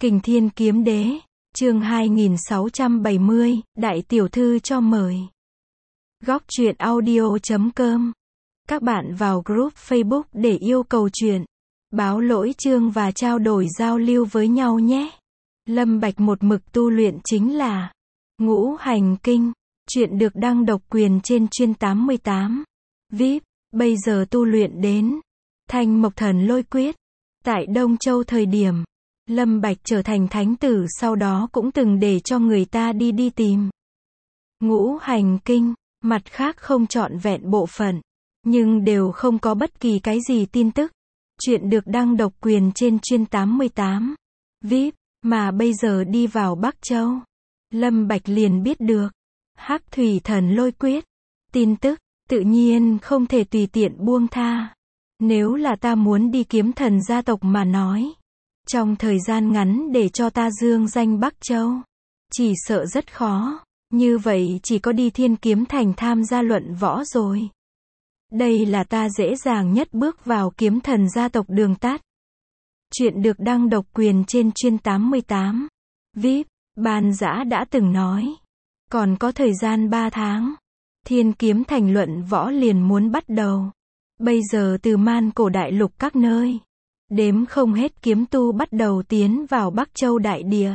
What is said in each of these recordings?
Kình Thiên Kiếm Đế, chương 2670, Đại Tiểu Thư cho mời. Góc truyện audio.com. Các bạn vào group Facebook để yêu cầu truyện, báo lỗi chương và trao đổi giao lưu với nhau nhé. Lâm Bạch một mực tu luyện chính là Ngũ Hành Kinh, truyện được đăng độc quyền trên chuyên 88. VIP, bây giờ tu luyện đến Thanh Mộc Thần Lôi Quyết. Tại Đông Châu thời điểm Lâm Bạch trở thành thánh tử sau đó cũng từng để cho người ta đi tìm Ngũ Hành Kinh, mặt khác không trọn vẹn bộ phận, nhưng đều không có bất kỳ cái gì tin tức. Chuyện được đăng độc quyền trên chuyên 88. VIP, mà bây giờ đi vào Bắc Châu. Lâm Bạch liền biết được Hắc Thủy Thần Lôi Quyết. Tin tức, tự nhiên không thể tùy tiện buông tha. Nếu là ta muốn đi kiếm thần gia tộc mà nói, trong thời gian ngắn để cho ta dương danh Bắc Châu, chỉ sợ rất khó. Như vậy chỉ có đi Thiên Kiếm Thành tham gia luận võ rồi. Đây là ta dễ dàng nhất bước vào kiếm thần gia tộc đường tắt. Chuyện được đăng độc quyền trên chuyên 88. VIP, Ban Dã đã từng nói, còn có thời gian 3 tháng, Thiên Kiếm Thành luận võ liền muốn bắt đầu. Bây giờ từ Man Cổ Đại Lục các nơi, đếm không hết kiếm tu bắt đầu tiến vào Bắc Châu đại địa.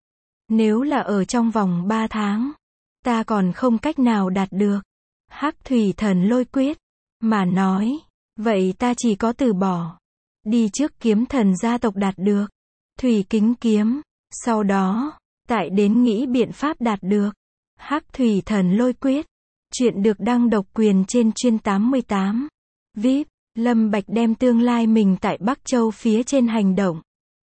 Nếu là ở trong vòng 3 tháng, ta còn không cách nào đạt được Hắc Thủy Thần Lôi Quyết, mà nói, vậy ta chỉ có từ bỏ, đi trước kiếm thần gia tộc đạt được Thủy Kính Kiếm, sau đó, tại đến nghĩ biện pháp đạt được Hắc Thủy Thần Lôi Quyết. Chuyện được đăng độc quyền trên chuyên 88. VIP, Lâm Bạch đem tương lai mình tại Bắc Châu phía trên hành động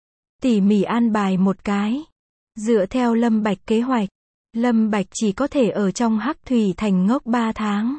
tỉ mỉ an bài một cái. Dựa theo Lâm Bạch kế hoạch, Lâm Bạch chỉ có thể ở trong Hắc Thủy Thành ngốc 3 tháng.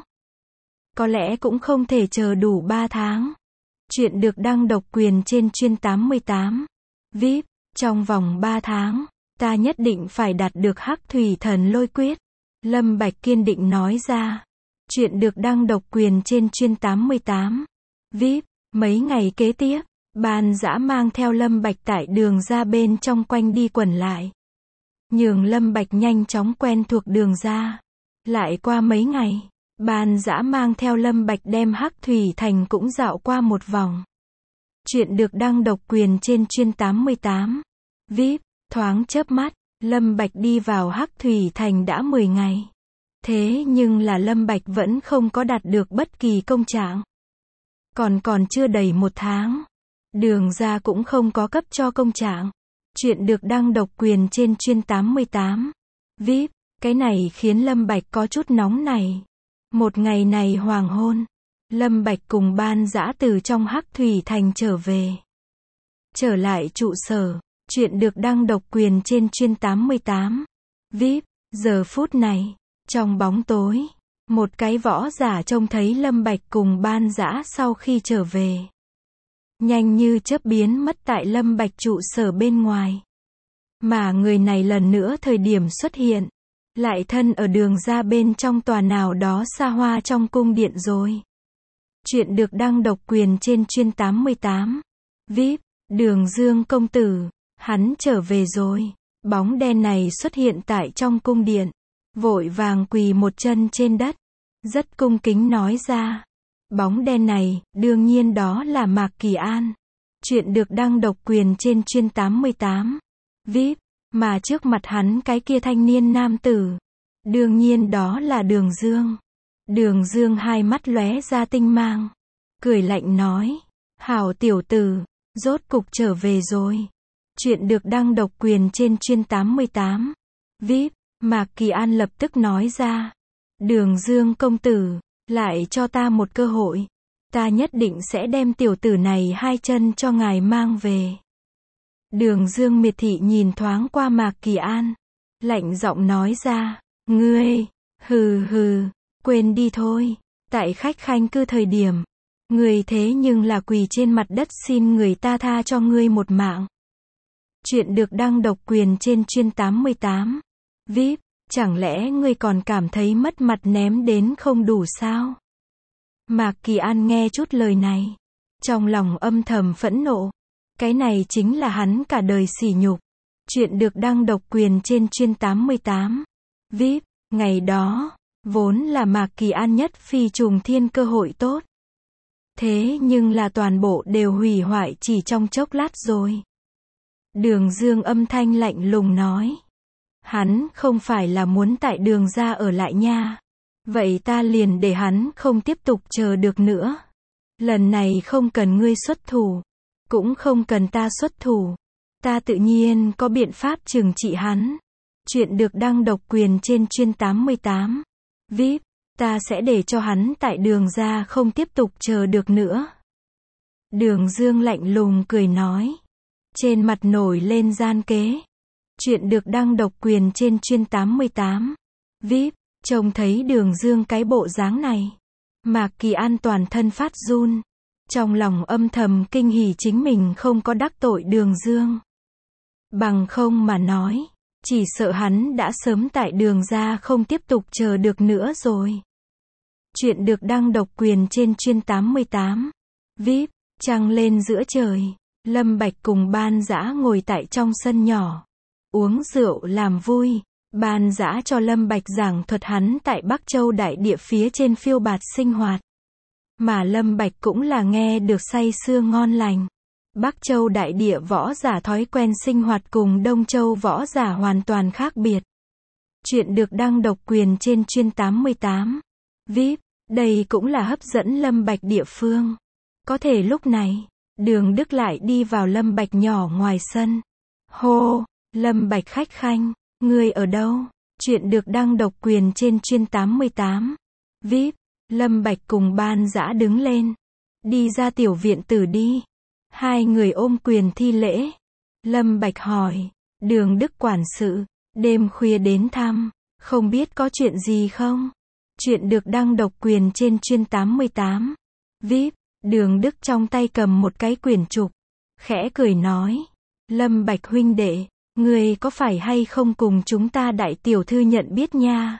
Có lẽ cũng không thể chờ đủ 3 tháng. Chuyện được đăng độc quyền trên chuyên 88. VIP, trong vòng 3 tháng, ta nhất định phải đạt được Hắc Thủy Thần Lôi Quyết. Lâm Bạch kiên định nói ra. Chuyện được đăng độc quyền trên chuyên 88. VIP, mấy ngày kế tiếp, Ban Dã mang theo Lâm Bạch tại đường ra bên trong quanh đi quẩn lại, nhường Lâm Bạch nhanh chóng quen thuộc đường ra. Lại qua mấy ngày, Ban Dã mang theo Lâm Bạch đem Hắc Thủy Thành cũng dạo qua một vòng. Chuyện được đăng độc quyền trên chuyên 88. VIP, thoáng chớp mắt, Lâm Bạch đi vào Hắc Thủy Thành đã 10 ngày. Thế nhưng là Lâm Bạch vẫn không có đạt được bất kỳ công trạng. Còn chưa đầy 1 tháng, đường ra cũng không có cấp cho công trạng. Chuyện được đăng độc quyền trên chuyên 88. VIP, cái này khiến Lâm Bạch có chút nóng này. Một ngày này hoàng hôn, Lâm Bạch cùng Ban Dã từ trong Hắc Thủy Thành trở về. Trở lại trụ sở, chuyện được đăng độc quyền trên chuyên 88. VIP, giờ phút này, trong bóng tối, một cái võ giả trông thấy Lâm Bạch cùng Ban Dã sau khi trở về, nhanh như chớp biến mất tại Lâm Bạch trụ sở bên ngoài. Mà người này lần nữa thời điểm xuất hiện, lại thân ở đường ra bên trong tòa nào đó xa hoa trong cung điện rồi. Chuyện được đăng độc quyền trên chuyên 88. VIP, Đường Dương công tử, hắn trở về rồi. Bóng đen này xuất hiện tại trong cung điện, vội vàng quỳ một chân trên đất, rất cung kính nói ra. Bóng đen này, đương nhiên đó là Mạc Kỳ An. Chuyện được đăng độc quyền trên chuyên 88. VIP, mà trước mặt hắn cái kia thanh niên nam tử, đương nhiên đó là Đường Dương. Đường Dương hai mắt lóe ra tinh mang, cười lạnh nói, hảo tiểu tử, rốt cục trở về rồi. Chuyện được đăng độc quyền trên chuyên 88. VIP, Mạc Kỳ An lập tức nói ra, Đường Dương công tử, lại cho ta một cơ hội, ta nhất định sẽ đem tiểu tử này 2 chân cho ngài mang về. Đường Dương miệt thị nhìn thoáng qua Mạc Kỳ An, lạnh giọng nói ra, ngươi, hừ, quên đi thôi, tại khách khanh cư thời điểm, ngươi thế nhưng là quỳ trên mặt đất xin người ta tha cho ngươi một mạng. Chuyện được đăng độc quyền trên chuyên 88. VIP, chẳng lẽ ngươi còn cảm thấy mất mặt ném đến không đủ sao? Mạc Kỳ An nghe chút lời này, trong lòng âm thầm phẫn nộ. Cái này chính là hắn cả đời sỉ nhục. Chuyện được đăng độc quyền trên Chuyên 88. VIP, ngày đó, vốn là Mạc Kỳ An nhất phi trùng thiên cơ hội tốt. Thế nhưng là toàn bộ đều hủy hoại chỉ trong chốc lát rồi. Đường Dương âm thanh lạnh lùng nói. Hắn không phải là muốn tại Đường gia ở lại nha. Vậy ta liền để hắn không tiếp tục chờ được nữa. Lần này không cần ngươi xuất thủ. Cũng không cần ta xuất thủ. Ta tự nhiên có biện pháp trừng trị hắn. Chuyện được đăng độc quyền trên Chuyên 88. VIP, ta sẽ để cho hắn tại Đường gia không tiếp tục chờ được nữa. Đường Dương lạnh lùng cười nói. Trên mặt nổi lên gian kế. Chuyện được đăng độc quyền trên Chuyên 88. VIP, trông thấy Đường Dương cái bộ dáng này. Mạc Kỳ An toàn thân phát run. Trong lòng âm thầm kinh hỉ chính mình không có đắc tội Đường Dương. Bằng không mà nói, chỉ sợ hắn đã sớm tại Đường gia không tiếp tục chờ được nữa rồi. Chuyện được đăng độc quyền trên Chuyên 88. VIP, trăng lên giữa trời. Lâm Bạch cùng Ban Dã ngồi tại trong sân nhỏ. Uống rượu làm vui. Ban Dã cho Lâm Bạch giảng thuật hắn tại Bắc Châu đại địa phía trên phiêu bạt sinh hoạt. Mà Lâm Bạch cũng là nghe được say sưa ngon lành. Bắc Châu đại địa võ giả thói quen sinh hoạt cùng Đông Châu võ giả hoàn toàn khác biệt. Chuyện được đăng độc quyền trên Chuyên 88. VIP, đây cũng là hấp dẫn Lâm Bạch địa phương. Có thể lúc này, Đường Đức lại đi vào Lâm Bạch nhỏ ngoài sân. Hô, Lâm Bạch khách khanh, ngươi ở đâu? Chuyện được đăng độc quyền trên Chuyên 88. VIP, Lâm Bạch cùng Ban Dã đứng lên. Đi ra tiểu viện tử đi. Hai người ôm quyền thi lễ. Lâm Bạch hỏi, Đường Đức quản sự, đêm khuya đến thăm, không biết có chuyện gì không? Chuyện được đăng độc quyền trên Chuyên 88. VIP, Đường Đức trong tay cầm một cái quyển trục. Khẽ cười nói, Lâm Bạch huynh đệ, ngươi có phải hay không cùng chúng ta đại tiểu thư nhận biết nha?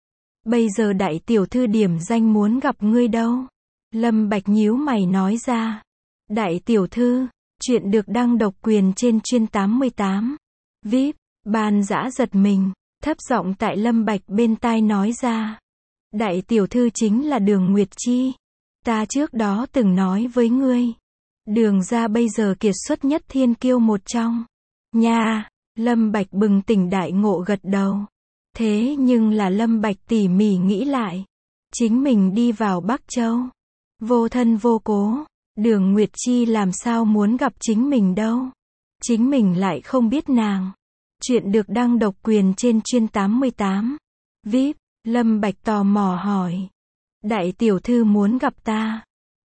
Bây giờ đại tiểu thư điểm danh muốn gặp ngươi đâu? Lâm Bạch nhíu mày nói ra. Đại tiểu thư, chuyện được đăng độc quyền trên Chuyên 88. VIP, Ban Dã giật mình, thấp giọng tại Lâm Bạch bên tai nói ra. Đại tiểu thư chính là Đường Nguyệt Chi. Ta trước đó từng nói với ngươi. Đường gia bây giờ kiệt xuất nhất thiên kiêu một trong. Nha, Lâm Bạch bừng tỉnh đại ngộ gật đầu. Thế nhưng là Lâm Bạch tỉ mỉ nghĩ lại. Chính mình đi vào Bắc Châu. Vô thân vô cố. Đường Nguyệt Chi làm sao muốn gặp chính mình đâu. Chính mình lại không biết nàng. Chuyện được đăng độc quyền trên Chuyên 88. VIP, Lâm Bạch tò mò hỏi. Đại tiểu thư muốn gặp ta.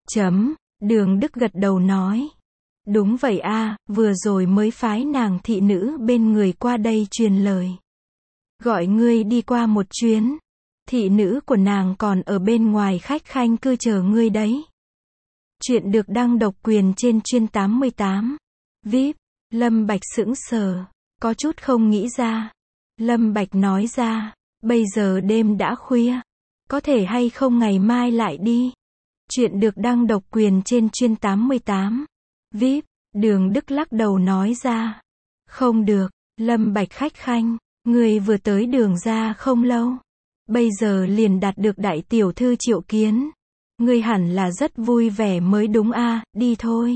Đường Đức gật đầu nói. Đúng vậy a, vừa rồi mới phái nàng thị nữ bên người qua đây truyền lời. Gọi ngươi đi qua một chuyến. Thị nữ của nàng còn ở bên ngoài khách khanh cư chờ ngươi đấy. Chuyện được đăng độc quyền trên Chuyên 88. VIP, Lâm Bạch sững sờ, có chút không nghĩ ra. Lâm Bạch nói ra, bây giờ đêm đã khuya, có thể hay không ngày mai lại đi. Chuyện được đăng độc quyền trên Chuyên 88. VIP, Đường Đức lắc đầu nói ra. Không được, Lâm Bạch khách khanh, người vừa tới Đường gia không lâu. Bây giờ liền đạt được đại tiểu thư triệu kiến. Ngươi hẳn là rất vui vẻ mới đúng a, đi thôi.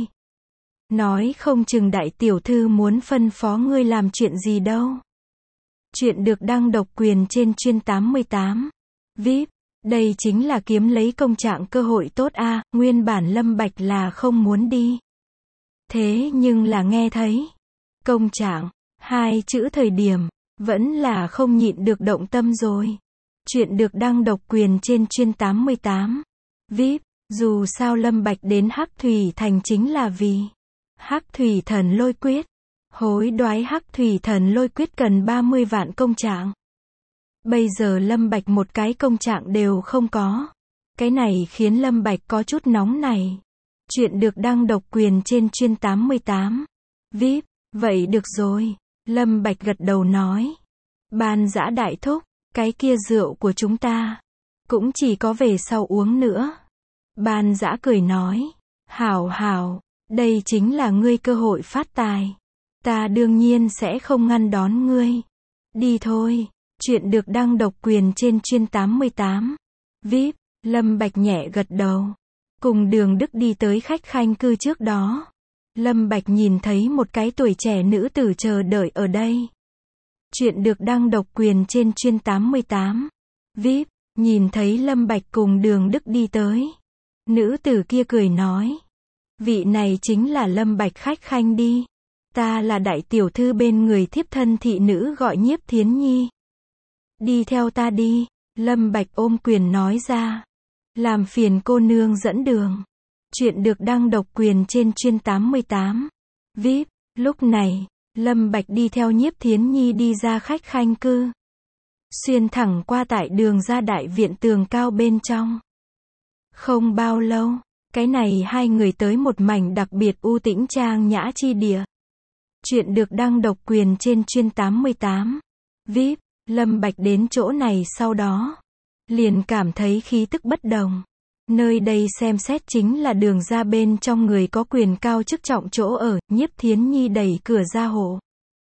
Nói không chừng đại tiểu thư muốn phân phó ngươi làm chuyện gì đâu. Chuyện được đăng độc quyền trên Chuyên 88. VIP, đây chính là kiếm lấy công trạng cơ hội tốt a, nguyên bản Lâm Bạch là không muốn đi. Thế nhưng là nghe thấy công trạng, hai chữ thời điểm, vẫn là không nhịn được động tâm rồi. Chuyện được đăng độc quyền trên Chuyên 88. VIP, dù sao Lâm Bạch đến Hắc Thủy Thành chính là vì Hắc Thủy Thần Lôi Quyết. Hối đoái Hắc Thủy Thần Lôi Quyết cần 30 vạn công trạng. Bây giờ Lâm Bạch một cái công trạng đều không có. Cái này khiến Lâm Bạch có chút nóng này. Chuyện được đăng độc quyền trên Chuyên 88. VIP, vậy được rồi. Lâm Bạch gật đầu nói. Ban Dã đại thúc, cái kia rượu của chúng ta cũng chỉ có về sau uống nữa. Ban Dã cười nói. Hảo hảo, đây chính là ngươi cơ hội phát tài. Ta đương nhiên sẽ không ngăn đón ngươi. Đi thôi. Chuyện được đăng độc quyền trên chuyên 88. VIP, Lâm Bạch nhẹ gật đầu. Cùng Đường Đức đi tới khách khanh cư trước đó. Lâm Bạch nhìn thấy một cái tuổi trẻ nữ tử chờ đợi ở đây. Chuyện được đăng độc quyền trên chuyên 88. VIP, nhìn thấy Lâm Bạch cùng Đường Đức đi tới. Nữ tử kia cười nói. Vị này chính là Lâm Bạch khách khanh đi. Ta là đại tiểu thư bên người thiếp thân thị nữ gọi Nhiếp Thiến Nhi. Đi theo ta đi. Lâm Bạch ôm quyền nói ra. Làm phiền cô nương dẫn đường. Chuyện được đăng độc quyền trên chuyên 88. VIP, lúc này, Lâm Bạch đi theo Nhiếp Thiến Nhi đi ra khách khanh cư. Xuyên thẳng qua tại đường ra đại viện tường cao bên trong. Không bao lâu, cái này hai người tới một mảnh đặc biệt u tĩnh trang nhã chi địa. Chuyện được đăng độc quyền trên chuyên 88. VIP, Lâm Bạch đến chỗ này sau đó. Liền cảm thấy khí tức bất đồng. Nơi đây xem xét chính là đường ra bên trong người có quyền cao chức trọng chỗ ở. Nhiếp Thiến Nhi đẩy cửa ra hộ.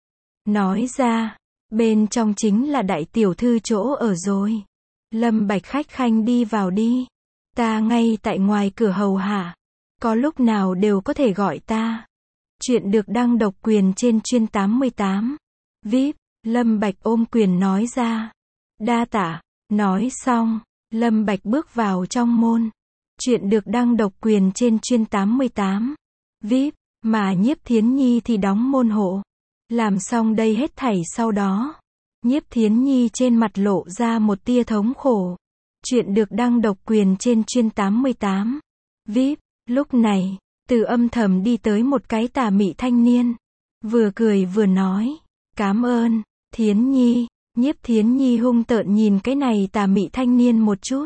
Nói ra, bên trong chính là đại tiểu thư chỗ ở rồi. Lâm Bạch khách khanh đi vào đi. Ta ngay tại ngoài cửa hầu hạ. Có lúc nào đều có thể gọi ta. Chuyện được đăng độc quyền trên chuyên 88. VIP, Lâm Bạch ôm quyền nói ra. Đa tạ. Nói xong, Lâm Bạch bước vào trong môn. Chuyện được đăng độc quyền trên chuyên 88. VIP, mà Nhiếp Thiến Nhi thì đóng môn hộ. Làm xong đây hết thảy sau đó. Nhiếp Thiến Nhi trên mặt lộ ra một tia thống khổ. Chuyện được đăng độc quyền trên chuyên 88. VIP, lúc này, từ âm thầm đi tới một cái tà mị thanh niên. Vừa cười vừa nói. Cảm ơn, Thiến Nhi. Nhiếp Thiến Nhi hung tợn nhìn cái này tà mị thanh niên một chút.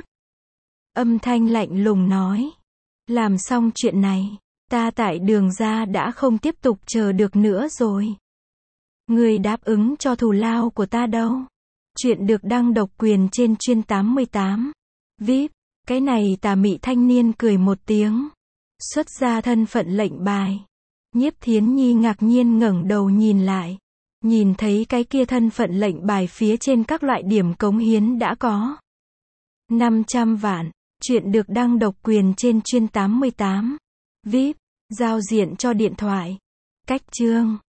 Âm thanh lạnh lùng nói. Làm xong chuyện này, ta tại đường ra đã không tiếp tục chờ được nữa rồi. Người đáp ứng cho thù lao của ta đâu? Chuyện được đăng độc quyền trên chuyên 88. VIP, cái này tà mị thanh niên cười một tiếng. Xuất ra thân phận lệnh bài. Nhiếp Thiến Nhi ngạc nhiên ngẩng đầu nhìn lại. Nhìn thấy cái kia thân phận lệnh bài phía trên các loại điểm cống hiến đã có 500 vạn. Chuyện được đăng độc quyền trên chuyên 88. VIP, giao diện cho điện thoại. Cách chương.